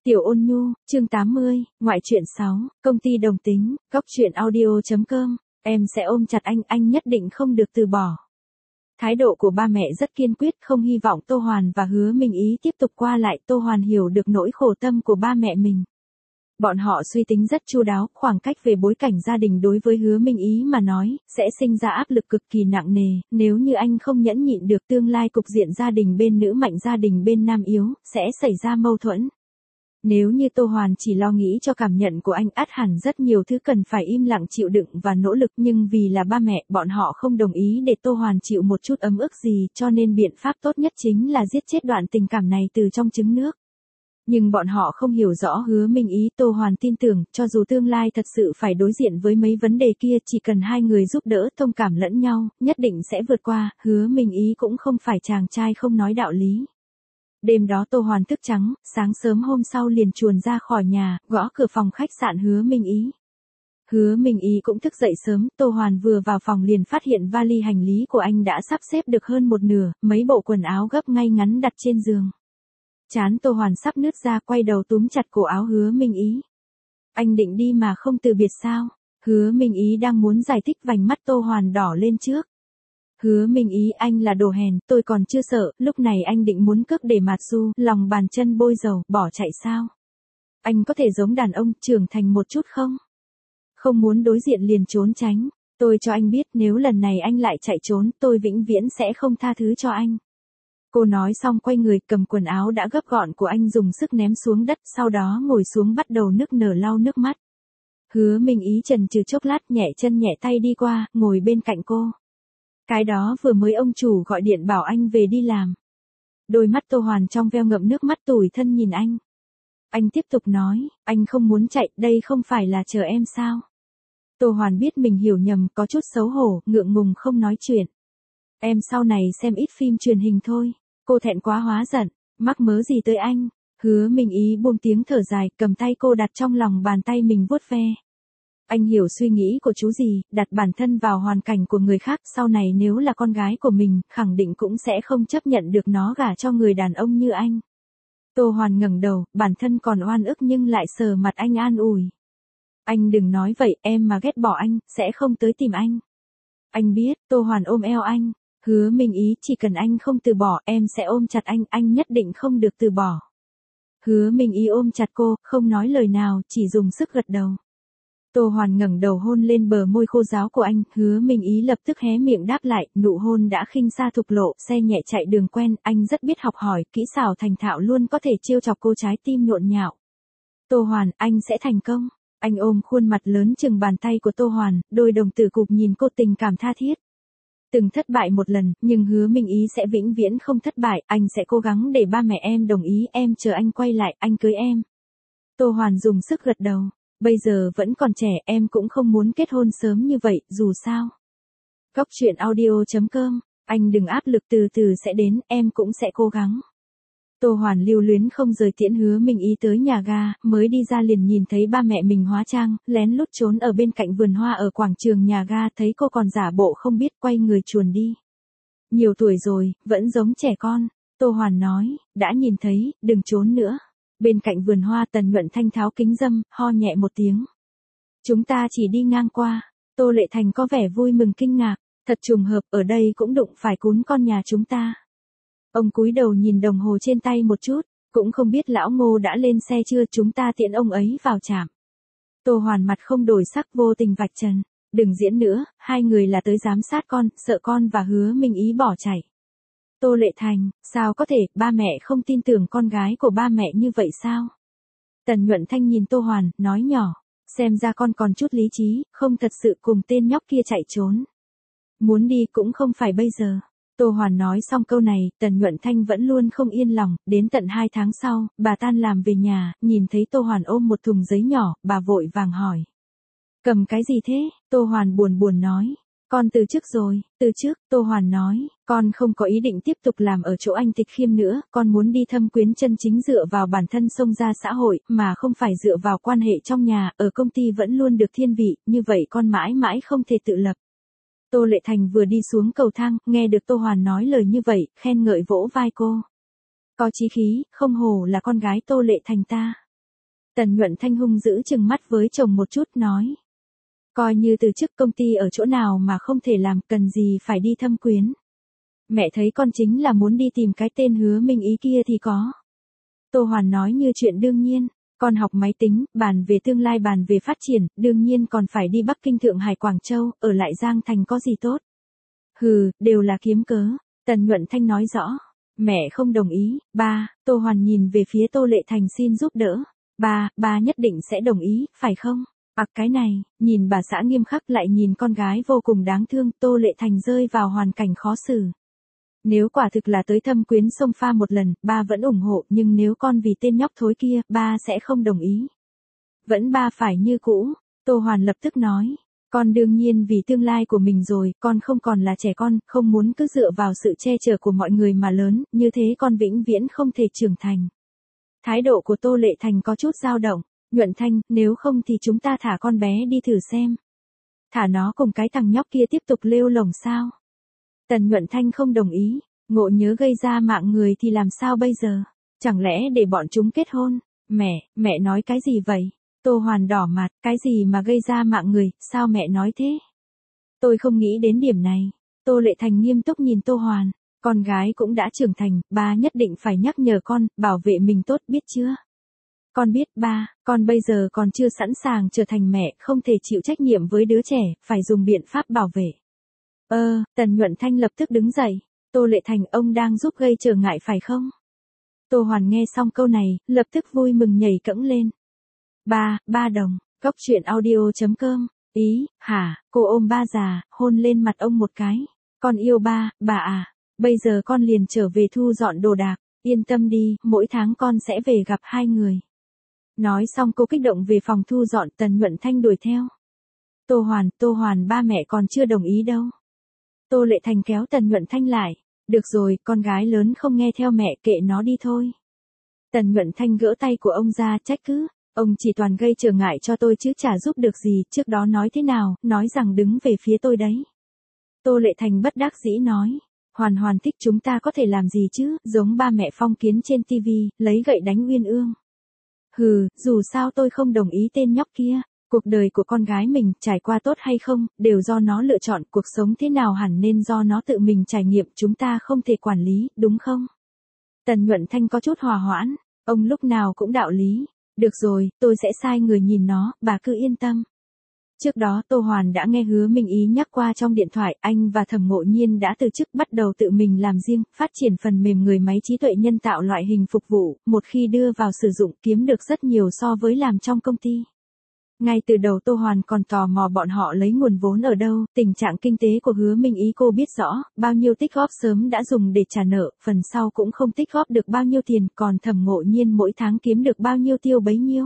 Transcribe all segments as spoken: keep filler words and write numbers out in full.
Tiểu Ôn Nhu, chương tám mươi, ngoại truyện sáu, công ty đồng tính, góc truyện audio.com, em sẽ ôm chặt anh, anh nhất định không được từ bỏ. Thái độ của ba mẹ rất kiên quyết, không hy vọng Tô Hoàn và Hứa Minh Ý tiếp tục qua lại. Tô Hoàn hiểu được nỗi khổ tâm của ba mẹ mình. Bọn họ suy tính rất chu đáo, khoảng cách về bối cảnh gia đình đối với Hứa Minh Ý mà nói, sẽ sinh ra áp lực cực kỳ nặng nề, nếu như anh không nhẫn nhịn được tương lai cục diện gia đình bên nữ mạnh gia đình bên nam yếu, sẽ xảy ra mâu thuẫn. Nếu như Tô Hoàn chỉ lo nghĩ cho cảm nhận của anh, ắt hẳn rất nhiều thứ cần phải im lặng chịu đựng và nỗ lực, nhưng vì là ba mẹ, bọn họ không đồng ý để Tô Hoàn chịu một chút ấm ức gì, cho nên biện pháp tốt nhất chính là giết chết đoạn tình cảm này từ trong trứng nước. Nhưng bọn họ không hiểu rõ Hứa Minh Ý. Tô Hoàn tin tưởng, cho dù tương lai thật sự phải đối diện với mấy vấn đề kia, chỉ cần hai người giúp đỡ thông cảm lẫn nhau, nhất định sẽ vượt qua. Hứa Minh Ý cũng không phải chàng trai không nói đạo lý. Đêm đó Tô Hoàn thức trắng, sáng sớm hôm sau liền chuồn ra khỏi nhà, gõ cửa phòng khách sạn Hứa Minh Ý. Hứa Minh Ý cũng thức dậy sớm, Tô Hoàn vừa vào phòng liền phát hiện vali hành lý của anh đã sắp xếp được hơn một nửa, mấy bộ quần áo gấp ngay ngắn đặt trên giường. Trán Tô Hoàn sắp nứt ra, quay đầu túm chặt cổ áo Hứa Minh Ý. Anh định đi mà không từ biệt sao? Hứa Minh Ý đang muốn giải thích, vành mắt Tô Hoàn đỏ lên trước. Hứa Minh Ý, anh là đồ hèn, tôi còn chưa sợ, lúc này anh định muốn cướp để mạt xu, lòng bàn chân bôi dầu, bỏ chạy sao? Anh có thể giống đàn ông, trưởng thành một chút không? Không muốn đối diện liền trốn tránh, tôi cho anh biết nếu lần này anh lại chạy trốn, tôi vĩnh viễn sẽ không tha thứ cho anh. Cô nói xong quay người cầm quần áo đã gấp gọn của anh dùng sức ném xuống đất, sau đó ngồi xuống bắt đầu nức nở lau nước mắt. Hứa Minh Ý chần chừ chốc lát, nhẹ chân nhẹ tay đi qua, ngồi bên cạnh cô. Cái đó vừa mới ông chủ gọi điện bảo anh về đi làm. Đôi mắt Tô Hoàn trong veo ngậm nước mắt tủi thân nhìn anh. Anh tiếp tục nói, anh không muốn chạy, đây không phải là chờ em sao? Tô Hoàn biết mình hiểu nhầm, có chút xấu hổ, ngượng ngùng không nói chuyện. Em sau này xem ít phim truyền hình thôi. Cô thẹn quá hóa giận, mắc mớ gì tới anh? Hứa Minh Ý buông tiếng thở dài, cầm tay cô đặt trong lòng bàn tay mình vuốt ve. Anh hiểu suy nghĩ của chú gì, đặt bản thân vào hoàn cảnh của người khác, sau này nếu là con gái của mình, khẳng định cũng sẽ không chấp nhận được nó gả cho người đàn ông như anh. Tô Hoàn ngẩng đầu, bản thân còn oan ức nhưng lại sờ mặt anh an ủi. Anh đừng nói vậy, em mà ghét bỏ anh, sẽ không tới tìm anh. Anh biết. Tô Hoàn ôm eo anh. Hứa Minh Ý, chỉ cần anh không từ bỏ, em sẽ ôm chặt anh, anh nhất định không được từ bỏ. Hứa Minh Ý ôm chặt cô, không nói lời nào, chỉ dùng sức gật đầu. Tô Hoàn ngẩng đầu hôn lên bờ môi khô ráo của anh, Hứa Minh Ý lập tức hé miệng đáp lại, nụ hôn đã khinh xa thục lộ, xe nhẹ chạy đường quen, anh rất biết học hỏi, kỹ xảo thành thạo, luôn có thể trêu chọc cô trái tim nhộn nhạo. Tô Hoàn, anh sẽ thành công. Anh ôm khuôn mặt lớn chừng bàn tay của Tô Hoàn, đôi đồng tử cụp nhìn cô tình cảm tha thiết. Từng thất bại một lần, nhưng Hứa Minh Ý sẽ vĩnh viễn không thất bại, anh sẽ cố gắng để ba mẹ em đồng ý, em chờ anh quay lại, anh cưới em. Tô Hoàn dùng sức gật đầu. Bây giờ vẫn còn trẻ, em cũng không muốn kết hôn sớm như vậy, dù sao. Góc truyện audio.com, anh đừng áp lực, từ từ sẽ đến, em cũng sẽ cố gắng. Tô Hoàn lưu luyến không rời tiễn Hứa Minh Ý tới nhà ga, mới đi ra liền nhìn thấy ba mẹ mình hóa trang, lén lút trốn ở bên cạnh vườn hoa ở quảng trường nhà ga, thấy cô còn giả bộ không biết, quay người chuồn đi. Nhiều tuổi rồi, vẫn giống trẻ con. Tô Hoàn nói, đã nhìn thấy, đừng trốn nữa. Bên cạnh vườn hoa Tần Nhuận Thanh tháo kính râm, ho nhẹ một tiếng. Chúng ta chỉ đi ngang qua. Tô Lệ Thành có vẻ vui mừng kinh ngạc, thật trùng hợp, ở đây cũng đụng phải cún con nhà chúng ta. Ông cúi đầu nhìn đồng hồ trên tay một chút, cũng không biết lão Ngô đã lên xe chưa, chúng ta tiễn ông ấy vào trạm. Tô Hoàn mặt không đổi sắc, vô tình vạch trần, đừng diễn nữa, hai người là tới giám sát con, sợ con và Hứa Minh Ý bỏ chạy. Tô Lệ Thành, sao có thể, ba mẹ không tin tưởng con gái của ba mẹ như vậy sao? Tần Nhuận Thanh nhìn Tô Hoàn, nói nhỏ, xem ra con còn chút lý trí, không thật sự cùng tên nhóc kia chạy trốn. Muốn đi cũng không phải bây giờ. Tô Hoàn nói xong câu này, Tần Nhuận Thanh vẫn luôn không yên lòng, đến tận hai tháng sau, bà tan làm về nhà, nhìn thấy Tô Hoàn ôm một thùng giấy nhỏ, bà vội vàng hỏi. Cầm cái gì thế? Tô Hoàn buồn buồn nói. Con từ chức rồi, từ chức, Tô Hoàn nói, con không có ý định tiếp tục làm ở chỗ anh Tịch Khiêm nữa, con muốn đi thâm quyến chân chính dựa vào bản thân xông ra xã hội, mà không phải dựa vào quan hệ trong nhà, ở công ty vẫn luôn được thiên vị, như vậy con mãi mãi không thể tự lập. Tô Lệ Thành vừa đi xuống cầu thang, nghe được Tô Hoàn nói lời như vậy, khen ngợi vỗ vai cô. Có chí khí, không hổ là con gái Tô Lệ Thành ta. Tần Nhuận Thanh hung dữ trừng mắt với chồng một chút nói. Coi như từ chức công ty ở chỗ nào mà không thể làm, cần gì phải đi thâm quyến. Mẹ thấy con chính là muốn đi tìm cái tên Hứa Minh Ý kia thì có. Tô Hoàn nói như chuyện đương nhiên, con học máy tính, bàn về tương lai bàn về phát triển, đương nhiên còn phải đi Bắc Kinh Thượng Hải Quảng Châu, ở lại Giang Thành có gì tốt. Hừ, đều là kiếm cớ, Tần Nhuận Thanh nói rõ. Mẹ không đồng ý, ba, Tô Hoàn nhìn về phía Tô Lệ Thành xin giúp đỡ. Ba, ba nhất định sẽ đồng ý, phải không? Ặc cái này, nhìn bà xã nghiêm khắc lại nhìn con gái vô cùng đáng thương, Tô Lệ Thành rơi vào hoàn cảnh khó xử. Nếu quả thực là tới thâm quyến sông pha một lần, ba vẫn ủng hộ, nhưng nếu con vì tên nhóc thối kia, ba sẽ không đồng ý. Vẫn ba phải như cũ, Tô Hoàn lập tức nói. Con đương nhiên vì tương lai của mình rồi, con không còn là trẻ con, không muốn cứ dựa vào sự che chở của mọi người mà lớn, như thế con vĩnh viễn không thể trưởng thành. Thái độ của Tô Lệ Thành có chút dao động. Nhuận Thanh, nếu không thì chúng ta thả con bé đi thử xem. Thả nó cùng cái thằng nhóc kia tiếp tục lêu lổng sao? Tần Nhuận Thanh không đồng ý, ngộ nhớ gây ra mạng người thì làm sao bây giờ? Chẳng lẽ để bọn chúng kết hôn? Mẹ, mẹ nói cái gì vậy? Tô Hoàn đỏ mặt, cái gì mà gây ra mạng người, sao mẹ nói thế? Tôi không nghĩ đến điểm này. Tô Lệ Thành nghiêm túc nhìn Tô Hoàn, con gái cũng đã trưởng thành, ba nhất định phải nhắc nhở con, bảo vệ mình tốt biết chưa? Con biết ba, con bây giờ còn chưa sẵn sàng trở thành mẹ, không thể chịu trách nhiệm với đứa trẻ, phải dùng biện pháp bảo vệ. Ơ, Tần Nhuận Thanh lập tức đứng dậy. Tô Lệ Thành, ông đang giúp gây trở ngại phải không? Tô Hoàn nghe xong câu này, lập tức vui mừng nhảy cẫng lên. Ba, ba đồng, cốc truyện audio chấm com, ý, hả, cô ôm ba già, hôn lên mặt ông một cái. Con yêu ba, bà à, bây giờ con liền trở về thu dọn đồ đạc, yên tâm đi, mỗi tháng con sẽ về gặp hai người. Nói xong cô kích động về phòng thu dọn, Tần Nhuận Thanh đuổi theo. Tô Hoàn, Tô Hoàn ba mẹ còn chưa đồng ý đâu. Tô Lệ Thành kéo Tần Nhuận Thanh lại. Được rồi, con gái lớn không nghe theo mẹ, kệ nó đi thôi. Tần Nhuận Thanh gỡ tay của ông ra, trách cứ. Ông chỉ toàn gây trở ngại cho tôi chứ chả giúp được gì, trước đó nói thế nào, nói rằng đứng về phía tôi đấy. Tô Lệ Thành bất đắc dĩ nói. Hoàn Hoàn thích chúng ta có thể làm gì chứ, giống ba mẹ phong kiến trên tivi, lấy gậy đánh Uyên Ương. Hừ, dù sao tôi không đồng ý tên nhóc kia. Cuộc đời của con gái mình, trải qua tốt hay không, đều do nó lựa chọn, cuộc sống thế nào hẳn nên do nó tự mình trải nghiệm, chúng ta không thể quản lý, đúng không? Tần Nhuận Thanh có chút hòa hoãn, ông lúc nào cũng đạo lý. Được rồi, tôi sẽ sai người nhìn nó, bà cứ yên tâm. Trước đó Tô Hoàn đã nghe Hứa Minh Ý nhắc qua trong điện thoại, anh và Thẩm Ngộ Nhiên đã từ chức bắt đầu tự mình làm riêng, phát triển phần mềm người máy trí tuệ nhân tạo loại hình phục vụ, một khi đưa vào sử dụng kiếm được rất nhiều so với làm trong công ty. Ngay từ đầu Tô Hoàn còn tò mò bọn họ lấy nguồn vốn ở đâu, tình trạng kinh tế của Hứa Minh Ý cô biết rõ, bao nhiêu tích góp sớm đã dùng để trả nợ, phần sau cũng không tích góp được bao nhiêu tiền, còn Thẩm Ngộ Nhiên mỗi tháng kiếm được bao nhiêu tiêu bấy nhiêu.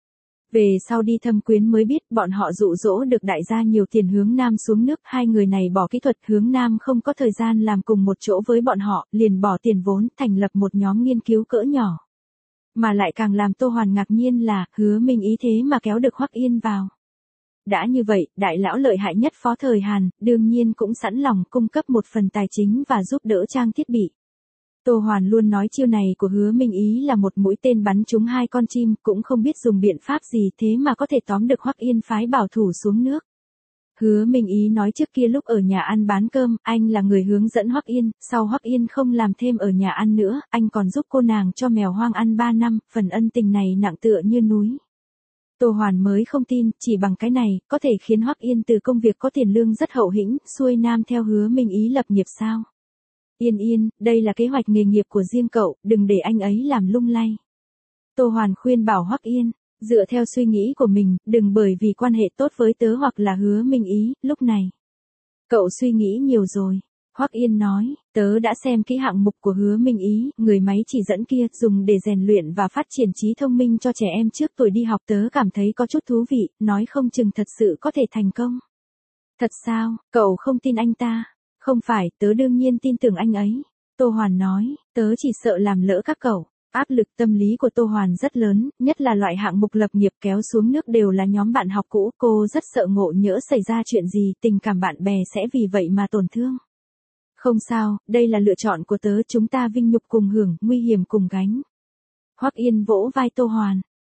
Về sau đi thâm quyến mới biết bọn họ dụ dỗ được đại gia nhiều tiền Hướng Nam xuống nước, hai người này bỏ kỹ thuật, Hướng Nam không có thời gian làm cùng một chỗ với bọn họ, liền bỏ tiền vốn, thành lập một nhóm nghiên cứu cỡ nhỏ. Mà lại càng làm Tô Hoàn ngạc nhiên là, Hứa Minh Ý thế mà kéo được Hoắc Yên vào. Đã như vậy, đại lão lợi hại nhất Phó Thời Hàn, đương nhiên cũng sẵn lòng cung cấp một phần tài chính và giúp đỡ trang thiết bị. Tô Hoàn luôn nói chiêu này của Hứa Minh Ý là một mũi tên bắn trúng hai con chim, cũng không biết dùng biện pháp gì thế mà có thể tóm được Hoắc Yên phái bảo thủ xuống nước. Hứa Minh Ý nói trước kia lúc ở nhà ăn bán cơm, anh là người hướng dẫn Hoắc Yên, sau Hoắc Yên không làm thêm ở nhà ăn nữa, anh còn giúp cô nàng cho mèo hoang ăn ba năm, phần ân tình này nặng tựa như núi. Tô Hoàn mới không tin, chỉ bằng cái này, có thể khiến Hoắc Yên từ công việc có tiền lương rất hậu hĩnh, xuôi nam theo Hứa Minh Ý lập nghiệp sao? Yên Yên, đây là kế hoạch nghề nghiệp của riêng cậu, đừng để anh ấy làm lung lay. Tô Hoàn khuyên bảo Hoắc Yên. Dựa theo suy nghĩ của mình, đừng bởi vì quan hệ tốt với tớ hoặc là Hứa Minh Ý, lúc này. Cậu suy nghĩ nhiều rồi. Hoắc Yên nói, tớ đã xem kỹ hạng mục của Hứa Minh Ý, người máy chỉ dẫn kia, dùng để rèn luyện và phát triển trí thông minh cho trẻ em trước tuổi đi học, tớ cảm thấy có chút thú vị, nói không chừng thật sự có thể thành công. Thật sao, cậu không tin anh ta? Không phải, tớ đương nhiên tin tưởng anh ấy. Tô Hoàn nói, tớ chỉ sợ làm lỡ các cậu. Áp lực tâm lý của Tô Hoàn rất lớn, nhất là loại hạng mục lập nghiệp kéo xuống nước đều là nhóm bạn học cũ, cô rất sợ ngộ nhỡ xảy ra chuyện gì, tình cảm bạn bè sẽ vì vậy mà tổn thương. Không sao, đây là lựa chọn của tớ, chúng ta vinh nhục cùng hưởng, nguy hiểm cùng gánh. Hoắc Yên vỗ vai Tô Hoàn,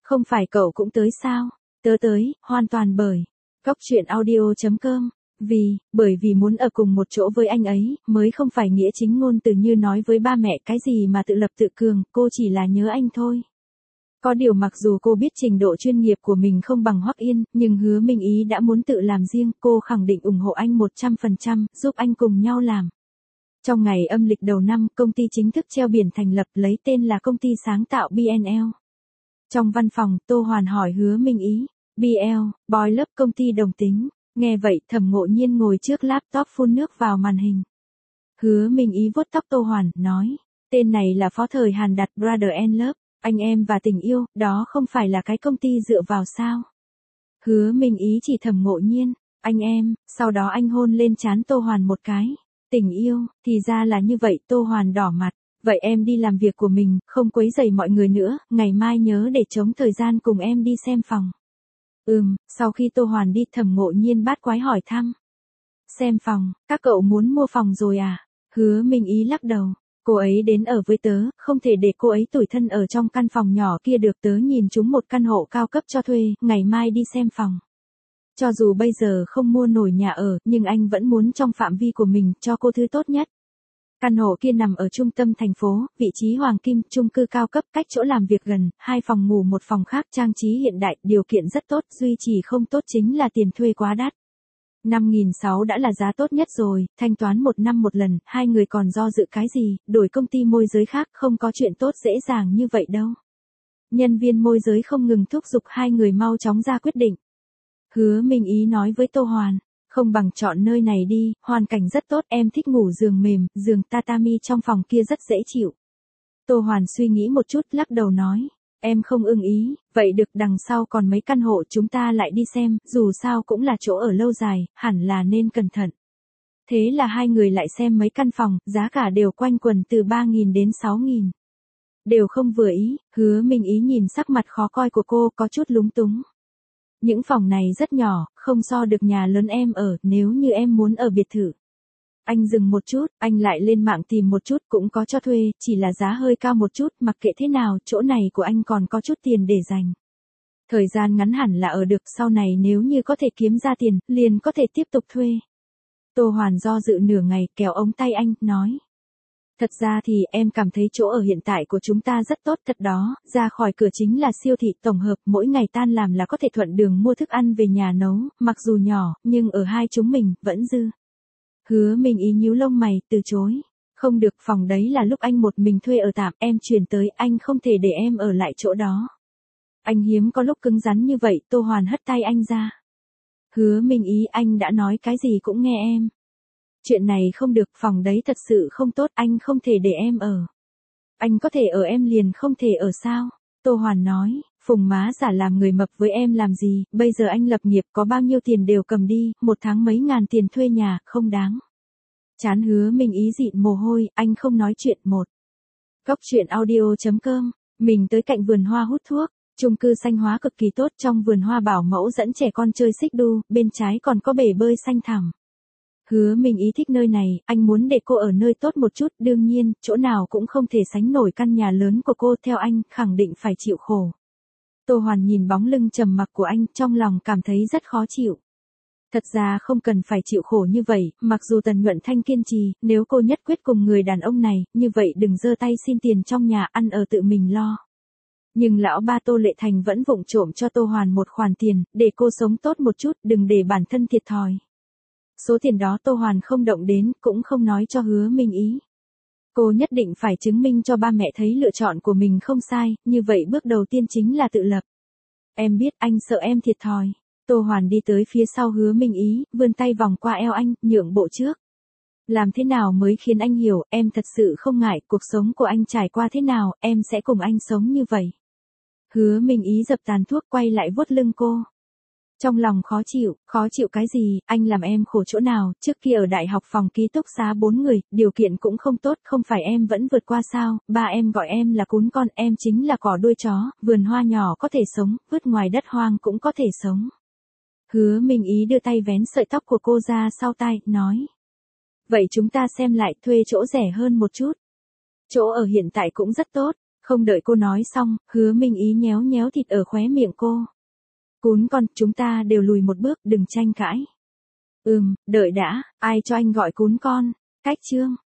Không phải cậu cũng tới sao? Tớ tới, hoàn toàn bởi. Cóc truyện audio chấm com. Vì, bởi vì muốn ở cùng một chỗ với anh ấy, mới không phải nghĩa chính ngôn từ như nói với ba mẹ cái gì mà tự lập tự cường, cô chỉ là nhớ anh thôi. Có điều mặc dù cô biết trình độ chuyên nghiệp của mình không bằng Hoắc Yên, nhưng Hứa Minh Ý đã muốn tự làm riêng, cô khẳng định ủng hộ anh một trăm phần trăm, giúp anh cùng nhau làm. Trong ngày âm lịch đầu năm, công ty chính thức treo biển thành lập lấy tên là Công ty Sáng tạo bê en lờ. Trong văn phòng, Tô Hoàn hỏi Hứa Minh Ý, bê lờ, Boy Love công ty đồng tính. Nghe vậy, Thẩm Ngộ Nhiên ngồi trước laptop phun nước vào màn hình. Hứa Minh Ý vuốt tóc Tô Hoàn, nói, tên này là phó thời Hàn đặt Brother and Love, anh em và tình yêu, đó không phải là cái công ty dựa vào sao. Hứa Minh Ý chỉ Thẩm Ngộ Nhiên, anh em, sau đó anh hôn lên trán Tô Hoàn một cái. Tình yêu, thì ra là như vậy, Tô Hoàn đỏ mặt. Vậy em đi làm việc của mình, không quấy rầy mọi người nữa, ngày mai nhớ để trống thời gian cùng em đi xem phòng. Ừm, sau khi Tô Hoàn đi, Thẩm Ngộ Nhiên bát quái hỏi thăm. Xem phòng, các cậu muốn mua phòng rồi à? Hứa Minh Ý lắc đầu, cô ấy đến ở với tớ, không thể để cô ấy tủi thân ở trong căn phòng nhỏ kia được, tớ nhìn chúng một căn hộ cao cấp cho thuê, ngày mai đi xem phòng. Cho dù bây giờ không mua nổi nhà ở, nhưng anh vẫn muốn trong phạm vi của mình, cho cô thứ tốt nhất. Căn hộ kia nằm ở trung tâm thành phố, vị trí hoàng kim, chung cư cao cấp, cách chỗ làm việc gần, hai phòng ngủ một phòng khác, trang trí hiện đại, điều kiện rất tốt, duy chỉ không tốt chính là tiền thuê quá đắt. năm nghìn sáu trăm đã là giá tốt nhất rồi, thanh toán một năm một lần, hai người còn do dự cái gì, đổi công ty môi giới khác, không có chuyện tốt dễ dàng như vậy đâu. Nhân viên môi giới không ngừng thúc giục hai người mau chóng ra quyết định. Hứa Minh Ý nói với Tô Hoàn, không bằng chọn nơi này đi, hoàn cảnh rất tốt, em thích ngủ giường mềm, giường tatami trong phòng kia rất dễ chịu. Tô Hoàn suy nghĩ một chút, lắc đầu nói, em không ưng ý, vậy được, đằng sau còn mấy căn hộ chúng ta lại đi xem, dù sao cũng là chỗ ở lâu dài, hẳn là nên cẩn thận. Thế là hai người lại xem mấy căn phòng, giá cả đều quanh quần từ ba nghìn đến sáu nghìn. Đều không vừa ý, Hứa Minh Ý nhìn sắc mặt khó coi của cô có chút lúng túng. Những phòng này rất nhỏ, không so được nhà lớn em ở, nếu như em muốn ở biệt thự. Anh dừng một chút, anh lại lên mạng tìm một chút, cũng có cho thuê, chỉ là giá hơi cao một chút, mặc kệ thế nào, chỗ này của anh còn có chút tiền để dành. Thời gian ngắn hẳn là ở được, sau này nếu như có thể kiếm ra tiền, liền có thể tiếp tục thuê. Tô Hoàn do dự nửa ngày, kéo ống tay anh, nói. Thật ra thì em cảm thấy chỗ ở hiện tại của chúng ta rất tốt thật đó, ra khỏi cửa chính là siêu thị tổng hợp, mỗi ngày tan làm là có thể thuận đường mua thức ăn về nhà nấu, mặc dù nhỏ, nhưng ở hai chúng mình, vẫn dư. Hứa Minh Ý nhíu lông mày, từ chối. Không được, phòng đấy là lúc anh một mình thuê ở tạm, em chuyển tới, anh không thể để em ở lại chỗ đó. Anh hiếm có lúc cứng rắn như vậy, Tô Hoàn hất tay anh ra. Hứa Minh Ý, anh đã nói cái gì cũng nghe em. Chuyện này không được, phòng đấy thật sự không tốt, anh không thể để em ở. Anh có thể ở, em liền không thể ở sao? Tô Hoàn nói, Phùng má giả làm người mập với em làm gì, bây giờ anh lập nghiệp có bao nhiêu tiền đều cầm đi, một tháng mấy ngàn tiền thuê nhà, không đáng. Chán Hứa Minh Ý dịn mồ hôi, anh không nói chuyện một. Cóc truyện audio chấm com, mình tới cạnh vườn hoa hút thuốc, chung cư xanh hóa cực kỳ tốt, trong vườn hoa bảo mẫu dẫn trẻ con chơi xích đu, bên trái còn có bể bơi xanh thẳm. Hứa Minh Ý thích nơi này, anh muốn để cô ở nơi tốt một chút, đương nhiên, chỗ nào cũng không thể sánh nổi căn nhà lớn của cô, theo anh, khẳng định phải chịu khổ. Tô Hoàn nhìn bóng lưng trầm mặc của anh, trong lòng cảm thấy rất khó chịu. Thật ra không cần phải chịu khổ như vậy, mặc dù Tần Nhuận Thanh kiên trì, nếu cô nhất quyết cùng người đàn ông này, như vậy đừng giơ tay xin tiền trong nhà, ăn ở tự mình lo. Nhưng lão ba Tô Lệ Thành vẫn vụng trộm cho Tô Hoàn một khoản tiền, để cô sống tốt một chút, đừng để bản thân thiệt thòi. Số tiền đó Tô Hoàn không động đến, cũng không nói cho Hứa Minh Ý. Cô nhất định phải chứng minh cho ba mẹ thấy lựa chọn của mình không sai, như vậy bước đầu tiên chính là tự lập. Em biết anh sợ em thiệt thòi. Tô Hoàn đi tới phía sau Hứa Minh Ý, vươn tay vòng qua eo anh, nhượng bộ trước. Làm thế nào mới khiến anh hiểu, em thật sự không ngại, cuộc sống của anh trải qua thế nào, em sẽ cùng anh sống như vậy. Hứa Minh Ý dập tàn thuốc quay lại vuốt lưng cô. Trong lòng khó chịu, khó chịu cái gì, anh làm em khổ chỗ nào, trước kia ở đại học phòng ký túc xá bốn người, điều kiện cũng không tốt, không phải em vẫn vượt qua sao, ba em gọi em là cún con, em chính là cỏ đuôi chó, vườn hoa nhỏ có thể sống, vứt ngoài đất hoang cũng có thể sống. Hứa Minh Ý đưa tay vén sợi tóc của cô ra sau tai, nói. Vậy chúng ta xem lại, thuê chỗ rẻ hơn một chút. Chỗ ở hiện tại cũng rất tốt, Không đợi cô nói xong, Hứa Minh Ý nhéo nhéo thịt ở khóe miệng cô. Cún con, chúng ta đều lùi một bước, đừng tranh cãi. Ừm, đợi đã, ai cho anh gọi cún con? Cách trương.